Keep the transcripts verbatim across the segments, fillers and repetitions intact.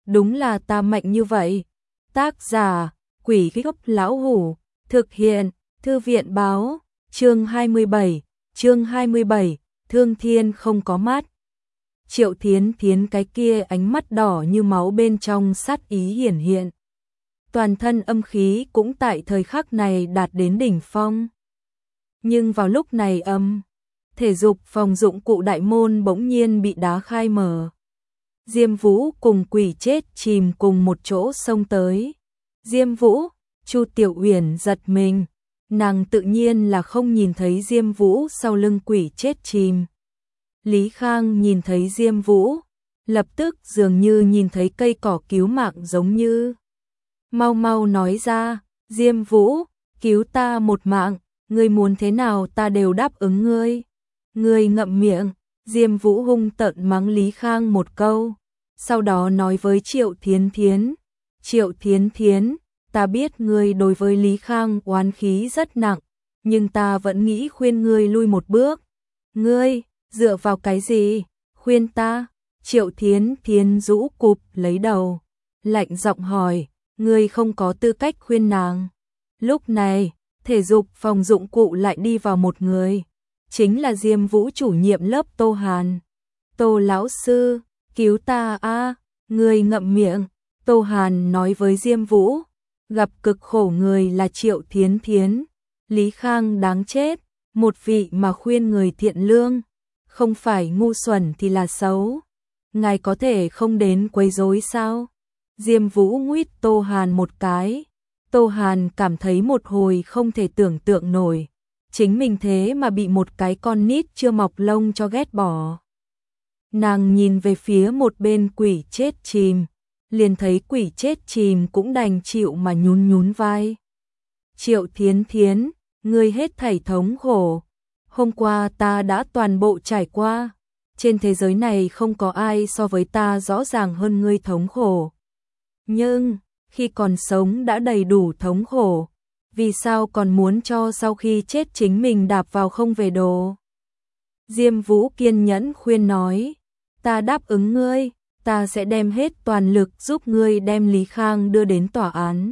đúng là ta mạnh như vậy. Tác giả, Quỷ Gốc Lão Hủ, thực hiện, Thư viện Báo, chương hai mươi bảy, chương hai mươi bảy, Thương Thiên không có mắt. Triệu Thiến Thiến cái kia ánh mắt đỏ như máu bên trong sát ý hiển hiện. Toàn thân âm khí cũng tại thời khắc này đạt đến đỉnh phong. Nhưng vào lúc này âm, thể dục phòng dụng cụ đại môn bỗng nhiên bị đá khai mở. Diêm Vũ cùng Quỷ Chết Chìm cùng một chỗ xông tới. Diêm Vũ, Chu Tiểu Uyển giật mình, nàng tự nhiên là không nhìn thấy Diêm Vũ sau lưng Quỷ Chết Chìm. Lý Khang nhìn thấy Diêm Vũ, lập tức dường như nhìn thấy cây cỏ cứu mạng giống như. Mau mau nói ra, Diêm Vũ, cứu ta một mạng, ngươi muốn thế nào ta đều đáp ứng ngươi. Ngươi ngậm miệng, Diêm Vũ hung tợn mắng Lý Khang một câu, sau đó nói với Triệu Thiến Thiến, Triệu Thiến Thiến, ta biết ngươi đối với Lý Khang oán khí rất nặng, nhưng ta vẫn nghĩ khuyên ngươi lui một bước. Ngươi, dựa vào cái gì, khuyên ta? Triệu Thiến Thiến rũ cụp lấy đầu, lạnh giọng hỏi, ngươi không có tư cách khuyên nàng. Lúc này, thể dục phòng dụng cụ lại đi vào một người, chính là Diêm Vũ chủ nhiệm lớp Tô Hàn. Tô lão sư, cứu ta a, ngươi ngậm miệng. Tô Hàn nói với Diêm Vũ, gặp cực khổ người là Triệu Thiến Thiến, Lý Khang đáng chết, một vị mà khuyên người thiện lương, không phải ngu xuẩn thì là xấu. Ngài có thể không đến quấy rối sao? Diêm Vũ nguýt Tô Hàn một cái. Tô Hàn cảm thấy một hồi không thể tưởng tượng nổi, chính mình thế mà bị một cái con nít chưa mọc lông cho ghét bỏ. Nàng nhìn về phía một bên Quỷ Chết Chìm, liền thấy Quỷ Chết Chìm cũng đành chịu mà nhún nhún vai. Triệu Thiến Thiến, ngươi hết thảy thống khổ, hôm qua ta đã toàn bộ trải qua, trên thế giới này không có ai so với ta rõ ràng hơn ngươi thống khổ. Nhưng, khi còn sống đã đầy đủ thống khổ, vì sao còn muốn cho sau khi chết chính mình đạp vào không về đồ? Diêm Vũ kiên nhẫn khuyên nói, ta đáp ứng ngươi, ta sẽ đem hết toàn lực giúp ngươi đem Lý Khang đưa đến tòa án,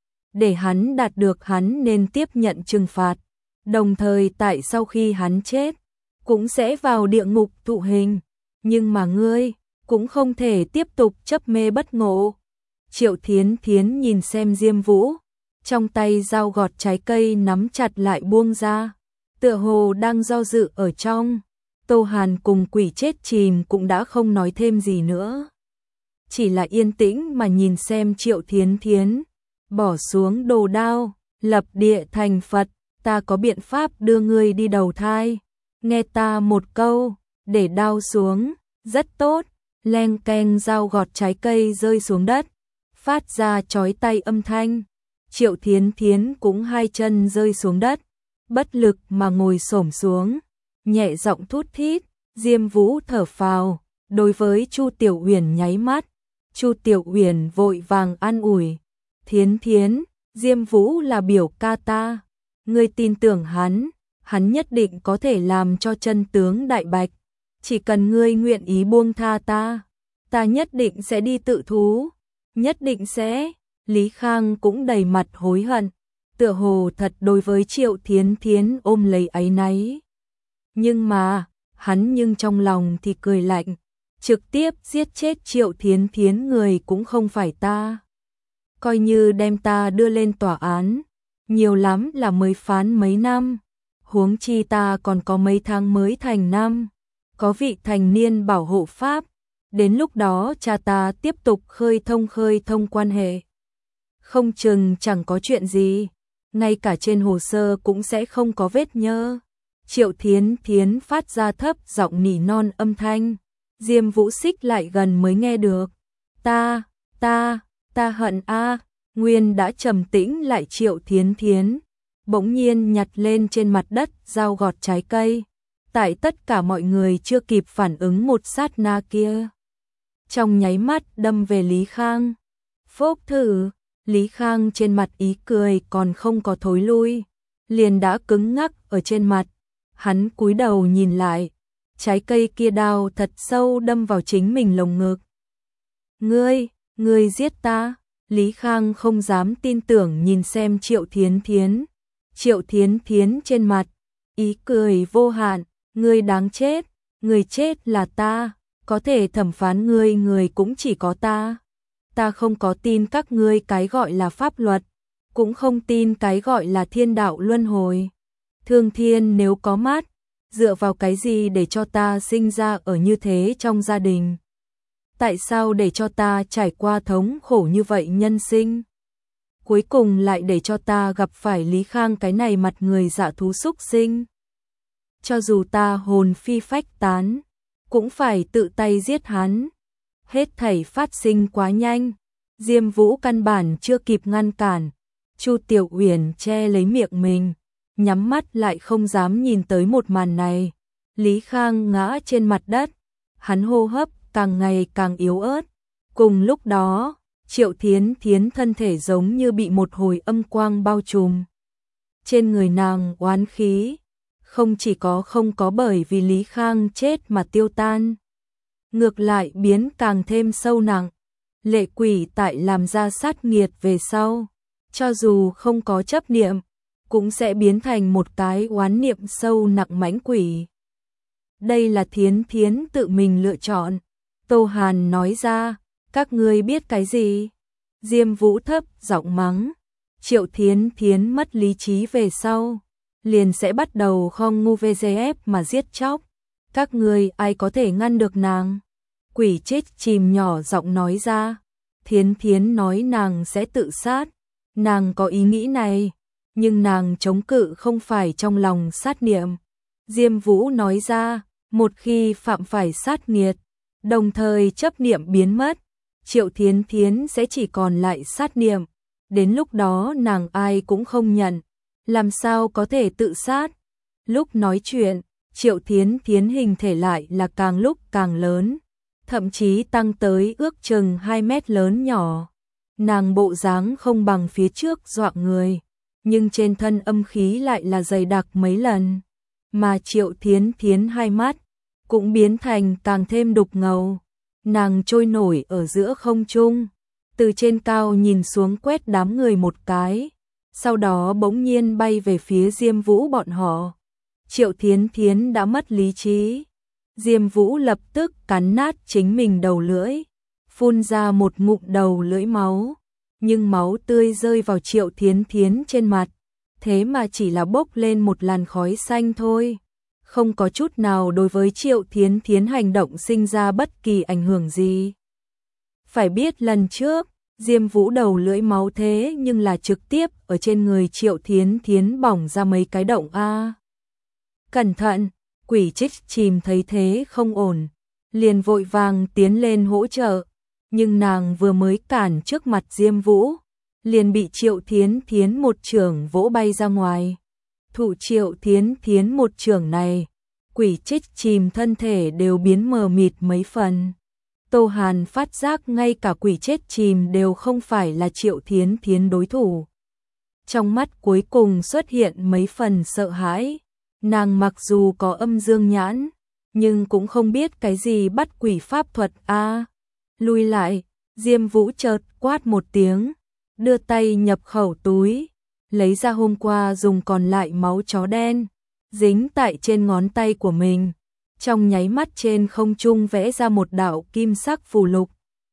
để hắn đạt được hắn nên tiếp nhận trừng phạt, đồng thời tại sau khi hắn chết, cũng sẽ vào địa ngục thụ hình, nhưng mà ngươi cũng không thể tiếp tục chấp mê bất ngộ. Triệu Thiến Thiến nhìn xem Diêm Vũ, trong tay dao gọt trái cây nắm chặt lại buông ra, tựa hồ đang do dự ở trong. Tô Hàn cùng Quỷ Chết Chìm cũng đã không nói thêm gì nữa, chỉ là yên tĩnh mà nhìn xem Triệu Thiến Thiến, bỏ xuống đồ đao, lập địa thành Phật, ta có biện pháp đưa ngươi đi đầu thai, nghe ta một câu, để đao xuống, rất tốt, leng keng dao gọt trái cây rơi xuống đất, phát ra chói tai âm thanh. Triệu Thiến Thiến cũng hai chân rơi xuống đất, bất lực mà ngồi xổm xuống, nhẹ giọng thút thít. Diêm Vũ thở phào, đối với Chu Tiểu Uyển nháy mắt. Chu Tiểu Uyển vội vàng an ủi, Thiến Thiến, Diêm Vũ là biểu ca ta, ngươi tin tưởng hắn, hắn nhất định có thể làm cho chân tướng đại bạch, chỉ cần ngươi nguyện ý buông tha ta, ta nhất định sẽ đi tự thú, nhất định sẽ. Lý Khang cũng đầy mặt hối hận, tựa hồ thật đối với Triệu Thiến Thiến ôm lấy áy náy. Nhưng mà, hắn nhưng trong lòng thì cười lạnh, trực tiếp giết chết Triệu Thiến Thiến người cũng không phải ta. Coi như đem ta đưa lên tòa án, nhiều lắm là mới phán mấy năm, huống chi ta còn có mấy tháng mới thành năm, có vị thành niên bảo hộ pháp, đến lúc đó cha ta tiếp tục khơi thông khơi thông quan hệ. Không chừng chẳng có chuyện gì, ngay cả trên hồ sơ cũng sẽ không có vết nhơ. Triệu Thiến Thiến phát ra thấp giọng nỉ non âm thanh, Diêm Vũ xích lại gần mới nghe được. Ta, ta, ta hận a. Nguyên đã trầm tĩnh lại Triệu Thiến Thiến, bỗng nhiên nhặt lên trên mặt đất dao gọt trái cây, tại tất cả mọi người chưa kịp phản ứng một sát na kia, trong nháy mắt đâm về Lý Khang. Phốc thử, Lý Khang trên mặt ý cười còn không có thối lui, liền đã cứng ngắc ở trên mặt. Hắn cúi đầu nhìn lại, trái cây kia đao thật sâu đâm vào chính mình lồng ngực. Ngươi, Ngươi giết ta? Lý Khang không dám tin tưởng nhìn xem Triệu Thiến Thiến. Triệu Thiến Thiến trên mặt, ý cười vô hạn, ngươi đáng chết, người chết là ta, có thể thẩm phán ngươi người cũng chỉ có ta. Ta không có tin các ngươi cái gọi là pháp luật, cũng không tin cái gọi là thiên đạo luân hồi. Thương Thiên nếu có mắt, dựa vào cái gì để cho ta sinh ra ở như thế trong gia đình? Tại sao để cho ta trải qua thống khổ như vậy nhân sinh? Cuối cùng lại để cho ta gặp phải Lý Khang cái này mặt người dạ thú súc sinh. Cho dù ta hồn phi phách tán, cũng phải tự tay giết hắn. Hết thảy phát sinh quá nhanh, Diêm Vũ căn bản chưa kịp ngăn cản. Chu Tiểu Uyển che lấy miệng mình, nhắm mắt lại không dám nhìn tới một màn này. Lý Khang ngã trên mặt đất, hắn hô hấp càng ngày càng yếu ớt. Cùng lúc đó, Triệu Thiến Thiến thân thể giống như bị một hồi âm quang bao trùm. Trên người nàng oán khí, không chỉ có không có bởi vì Lý Khang chết mà tiêu tan, ngược lại biến càng thêm sâu nặng. Lệ quỷ tại làm ra sát nghiệt về sau, cho dù không có chấp niệm, cũng sẽ biến thành một cái oán niệm sâu nặng mãnh quỷ. Đây là Thiến Thiến tự mình lựa chọn. Tô Hàn nói ra, các ngươi biết cái gì? Diêm Vũ thấp giọng mắng, Triệu Thiến Thiến mất lý trí về sau, liền sẽ bắt đầu không ngu vê giê ép mà giết chóc. Các ngươi ai có thể ngăn được nàng? Quỷ chết chìm nhỏ giọng nói ra, Thiến Thiến nói nàng sẽ tự sát, nàng có ý nghĩ này, nhưng nàng chống cự không phải trong lòng sát niệm. Diêm Vũ nói ra, một khi phạm phải sát nghiệt, đồng thời chấp niệm biến mất, Triệu Thiến Thiến sẽ chỉ còn lại sát niệm, đến lúc đó nàng ai cũng không nhận, làm sao có thể tự sát. Lúc nói chuyện, Triệu Thiến Thiến hình thể lại là càng lúc càng lớn, thậm chí tăng tới ước chừng hai mét lớn nhỏ. Nàng bộ dáng không bằng phía trước dọa người, nhưng trên thân âm khí lại là dày đặc mấy lần, mà Triệu Thiến Thiến hai mắt cũng biến thành càng thêm đục ngầu. Nàng trôi nổi ở giữa không trung, từ trên cao nhìn xuống quét đám người một cái, sau đó bỗng nhiên bay về phía Diêm Vũ bọn họ. Triệu Thiến Thiến đã mất lý trí. Diêm Vũ lập tức cắn nát chính mình đầu lưỡi, phun ra một ngụm đầu lưỡi máu, nhưng máu tươi rơi vào Triệu Thiến Thiến trên mặt, thế mà chỉ là bốc lên một làn khói xanh thôi, không có chút nào đối với Triệu Thiến Thiến hành động sinh ra bất kỳ ảnh hưởng gì. Phải biết lần trước, Diêm Vũ đầu lưỡi máu thế nhưng là trực tiếp ở trên người Triệu Thiến Thiến bỏng ra mấy cái động a. Cẩn thận, quỷ trích chìm thấy thế không ổn, liền vội vàng tiến lên hỗ trợ, nhưng nàng vừa mới cản trước mặt Diêm Vũ, liền bị Triệu Thiến Thiến một chưởng vỗ bay ra ngoài. Thụ Triệu Thiến Thiến một chưởng này, quỷ trích chìm thân thể đều biến mờ mịt mấy phần. Tô Hàn phát giác ngay cả quỷ chết chìm đều không phải là Triệu Thiến Thiến đối thủ. Trong mắt cuối cùng xuất hiện mấy phần sợ hãi. Nàng mặc dù có âm dương nhãn, nhưng cũng không biết cái gì bắt quỷ pháp thuật a. À, lui lại, Diêm Vũ chợt quát một tiếng, đưa tay nhập khẩu túi, lấy ra hôm qua dùng còn lại máu chó đen, dính tại trên ngón tay của mình. Trong nháy mắt trên không trung vẽ ra một đạo kim sắc phù lục.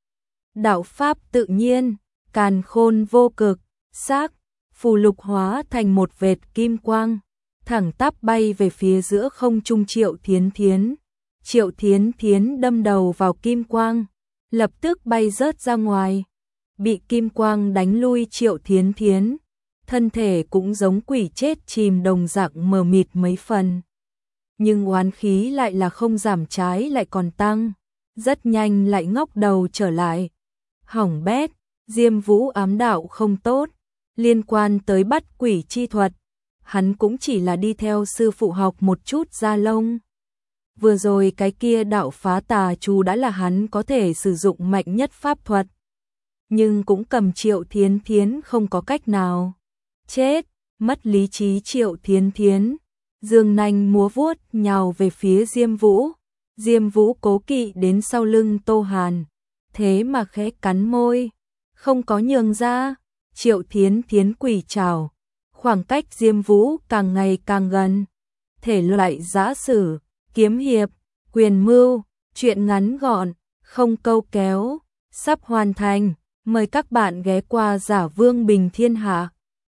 Đạo pháp tự nhiên, càn khôn vô cực, sắc, phù lục hóa thành một vệt kim quang, thẳng tắp bay về phía giữa không trung Triệu Thiến Thiến. Triệu Thiến Thiến đâm đầu vào kim quang, lập tức bay rớt ra ngoài, bị kim quang đánh lui Triệu Thiến Thiến, thân thể cũng giống quỷ chết chìm đồng dạng mờ mịt mấy phần. Nhưng oán khí lại là không giảm trái lại còn tăng, rất nhanh lại ngóc đầu trở lại. Hỏng bét, Diêm Vũ ám đạo không tốt, liên quan tới bắt quỷ chi thuật, hắn cũng chỉ là đi theo sư phụ học một chút da lông. Vừa rồi cái kia đạo phá tà chú đã là hắn có thể sử dụng mạnh nhất pháp thuật, nhưng cũng cầm Triệu Thiến Thiến không có cách nào. Chết, mất lý trí Triệu Thiến Thiến, dương nanh múa vuốt nhào về phía Diêm Vũ. Diêm Vũ cố kỵ đến sau lưng Tô Hàn, thế mà khẽ cắn môi, không có nhường ra. Triệu Thiến Thiến quỳ chào, khoảng cách Diêm Vũ càng ngày càng gần. Thể loại giã sử, kiếm hiệp, quyền mưu, truyện ngắn gọn, không câu kéo, sắp hoàn thành. Mời các bạn ghé qua Giả Vương Bình Thiên Hạ.